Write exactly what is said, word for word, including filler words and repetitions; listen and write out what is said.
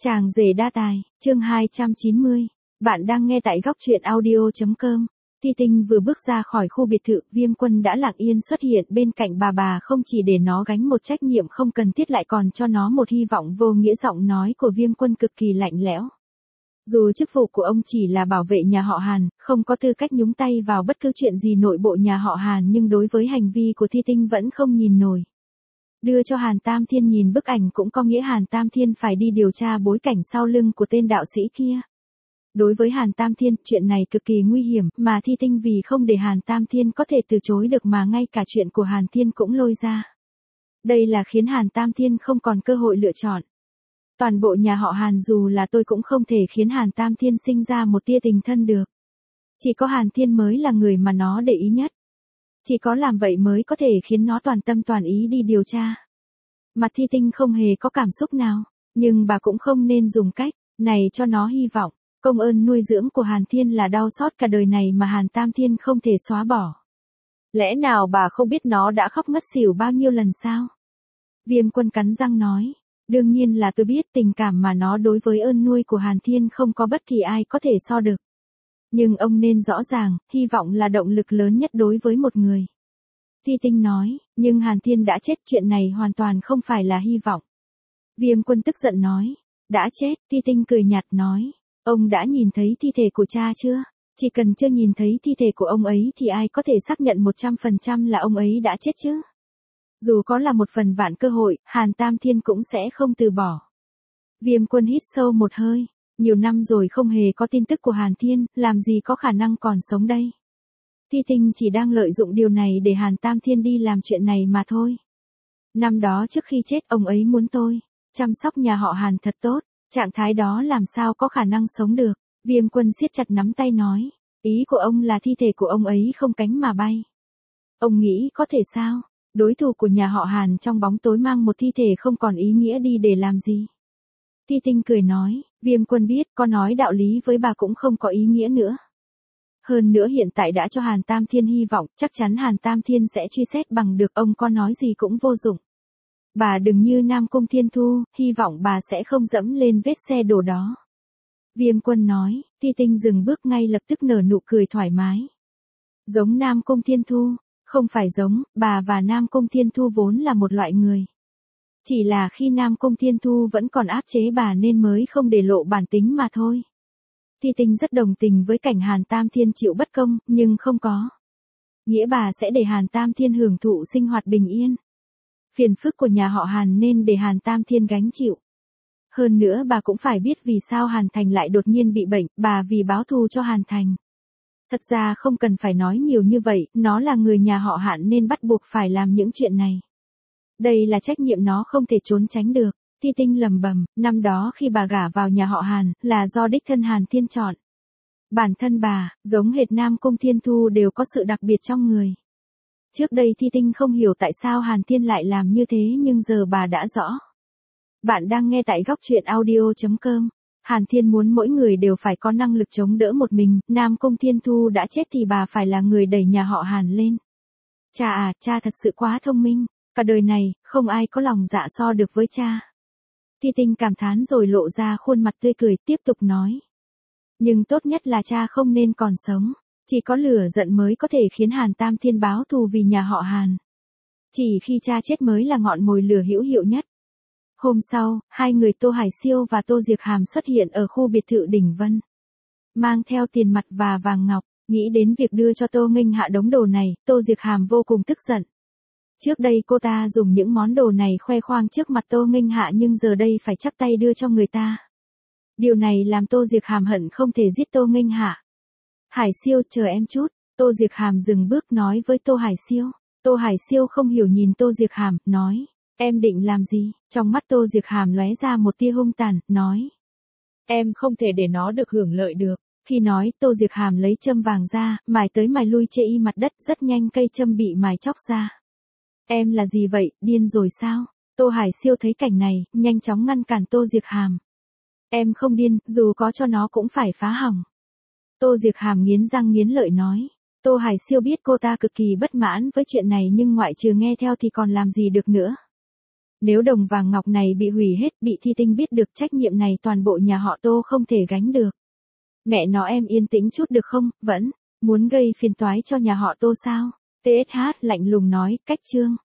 Chàng rể đa tài, chương hai trăm chín mươi. Bạn đang nghe tại góc truyện audio.com. Thi Tinh vừa bước ra khỏi khu biệt thự, Viêm Quân đã lặng yên xuất hiện bên cạnh bà bà, không chỉ để nó gánh một trách nhiệm không cần thiết lại còn cho nó một hy vọng vô nghĩa. Giọng nói của Viêm Quân cực kỳ lạnh lẽo. Dù chức vụ của ông chỉ là bảo vệ nhà họ Hàn, không có tư cách nhúng tay vào bất cứ chuyện gì nội bộ nhà họ Hàn, nhưng đối với hành vi của Thi Tinh vẫn không nhìn nổi. Đưa cho Hàn Tam Thiên nhìn bức ảnh cũng có nghĩa Hàn Tam Thiên phải đi điều tra bối cảnh sau lưng của tên đạo sĩ kia. Đối với Hàn Tam Thiên, chuyện này cực kỳ nguy hiểm, mà Thi Tinh vì không để Hàn Tam Thiên có thể từ chối được mà ngay cả chuyện của Hàn Thiên cũng lôi ra. Đây là khiến Hàn Tam Thiên không còn cơ hội lựa chọn. Toàn bộ nhà họ Hàn dù là tôi cũng không thể khiến Hàn Tam Thiên sinh ra một tia tình thân được. Chỉ có Hàn Thiên mới là người mà nó để ý nhất. Chỉ có làm vậy mới có thể khiến nó toàn tâm toàn ý đi điều tra. Mặt Thi Tinh không hề có cảm xúc nào, nhưng bà cũng không nên dùng cách này cho nó hy vọng. Công ơn nuôi dưỡng của Hàn Thiên là đau xót cả đời này mà Hàn Tam Thiên không thể xóa bỏ. Lẽ nào bà không biết nó đã khóc ngất xỉu bao nhiêu lần sao? Viêm Quân cắn răng nói. Đương nhiên là tôi biết, tình cảm mà nó đối với ơn nuôi của Hàn Thiên không có bất kỳ ai có thể so được. Nhưng ông nên rõ ràng, hy vọng là động lực lớn nhất đối với một người. Thi Tinh nói, nhưng Hàn Thiên đã chết, chuyện này hoàn toàn không phải là hy vọng. Viêm Quân tức giận nói, đã chết. Thi Tinh cười nhạt nói, ông đã nhìn thấy thi thể của cha chưa? Chỉ cần chưa nhìn thấy thi thể của ông ấy thì ai có thể xác nhận một trăm phần trăm là ông ấy đã chết chứ? Dù có là một phần vạn cơ hội, Hàn Tam Thiên cũng sẽ không từ bỏ. Viêm Quân hít sâu một hơi, nhiều năm rồi không hề có tin tức của Hàn Thiên, làm gì có khả năng còn sống đây. Thi Tinh chỉ đang lợi dụng điều này để Hàn Tam Thiên đi làm chuyện này mà thôi. Năm đó trước khi chết ông ấy muốn tôi chăm sóc nhà họ Hàn thật tốt, trạng thái đó làm sao có khả năng sống được. Viêm Quân siết chặt nắm tay nói, ý của ông là thi thể của ông ấy không cánh mà bay. Ông nghĩ có thể sao? Đối thủ của nhà họ Hàn trong bóng tối mang một thi thể không còn ý nghĩa đi để làm gì? Thi Tinh cười nói, Viêm Quân biết, có nói đạo lý với bà cũng không có ý nghĩa nữa. Hơn nữa hiện tại đã cho Hàn Tam Thiên hy vọng, chắc chắn Hàn Tam Thiên sẽ truy xét bằng được, ông có nói gì cũng vô dụng. Bà đừng như Nam Cung Thiên Thu, hy vọng bà sẽ không dẫm lên vết xe đổ đó. Viêm Quân nói. Thi Tinh dừng bước ngay lập tức nở nụ cười thoải mái. Giống Nam Cung Thiên Thu? Không phải giống, bà và Nam Cung Thiên Thu vốn là một loại người. Chỉ là khi Nam Cung Thiên Thu vẫn còn áp chế bà nên mới không để lộ bản tính mà thôi. Thi Tinh rất đồng tình với cảnh Hàn Tam Thiên chịu bất công, nhưng không có nghĩa bà sẽ để Hàn Tam Thiên hưởng thụ sinh hoạt bình yên. Phiền phức của nhà họ Hàn nên để Hàn Tam Thiên gánh chịu. Hơn nữa bà cũng phải biết vì sao Hàn Thành lại đột nhiên bị bệnh, bà vì báo thù cho Hàn Thành. Thật ra không cần phải nói nhiều như vậy, nó là người nhà họ Hàn nên bắt buộc phải làm những chuyện này. Đây là trách nhiệm nó không thể trốn tránh được. Thi Tinh lầm bầm, năm đó khi bà gả vào nhà họ Hàn, là do đích thân Hàn Thiên chọn. Bản thân bà, giống hệt Nam Cung Thiên Thu đều có sự đặc biệt trong người. Trước đây Thi Tinh không hiểu tại sao Hàn Thiên lại làm như thế nhưng giờ bà đã rõ. Bạn đang nghe tại góc truyện audio.com. Hàn Thiên muốn mỗi người đều phải có năng lực chống đỡ một mình, Nam Cung Thiên Thu đã chết thì bà phải là người đẩy nhà họ Hàn lên. Cha à, cha thật sự quá thông minh, cả đời này, không ai có lòng dạ so được với cha. Thi Tinh cảm thán rồi lộ ra khuôn mặt tươi cười, tiếp tục nói. Nhưng tốt nhất là cha không nên còn sống, chỉ có lửa giận mới có thể khiến Hàn Tam Thiên báo thù vì nhà họ Hàn. Chỉ khi cha chết mới là ngọn mồi lửa hữu hiệu nhất. Hôm sau, hai người Tô Hải Siêu và Tô Diệc Hàm xuất hiện ở khu biệt thự Đỉnh Vân. Mang theo tiền mặt và vàng ngọc, nghĩ đến việc đưa cho Tô Nghênh Hạ đống đồ này, Tô Diệc Hàm vô cùng tức giận. Trước đây cô ta dùng những món đồ này khoe khoang trước mặt Tô Nghênh Hạ nhưng giờ đây phải chắp tay đưa cho người ta. Điều này làm Tô Diệc Hàm hận không thể giết Tô Nghênh Hạ. Hải Siêu, chờ em chút. Tô Diệc Hàm dừng bước nói với Tô Hải Siêu. Tô Hải Siêu không hiểu nhìn Tô Diệc Hàm, nói. Em định làm gì? Trong mắt Tô Diệc Hàm lóe ra một tia hung tàn, nói. Em không thể để nó được hưởng lợi được. Khi nói, Tô Diệc Hàm lấy châm vàng ra, mài tới mài lui chê y mặt đất, rất nhanh cây châm bị mài chóc ra. Em là gì vậy, điên rồi sao? Tô Hải Siêu thấy cảnh này, nhanh chóng ngăn cản Tô Diệc Hàm. Em không điên, dù có cho nó cũng phải phá hỏng. Tô Diệc Hàm nghiến răng nghiến lợi nói. Tô Hải Siêu biết cô ta cực kỳ bất mãn với chuyện này nhưng ngoại trừ nghe theo thì còn làm gì được nữa. Nếu đồng vàng ngọc này bị hủy hết, bị Thi Tinh biết được, trách nhiệm này toàn bộ nhà họ Tô không thể gánh được. Mẹ nó, em yên tĩnh chút được không, vẫn muốn gây phiền toái cho nhà họ Tô sao? tê ét hát lạnh lùng nói, cách chương.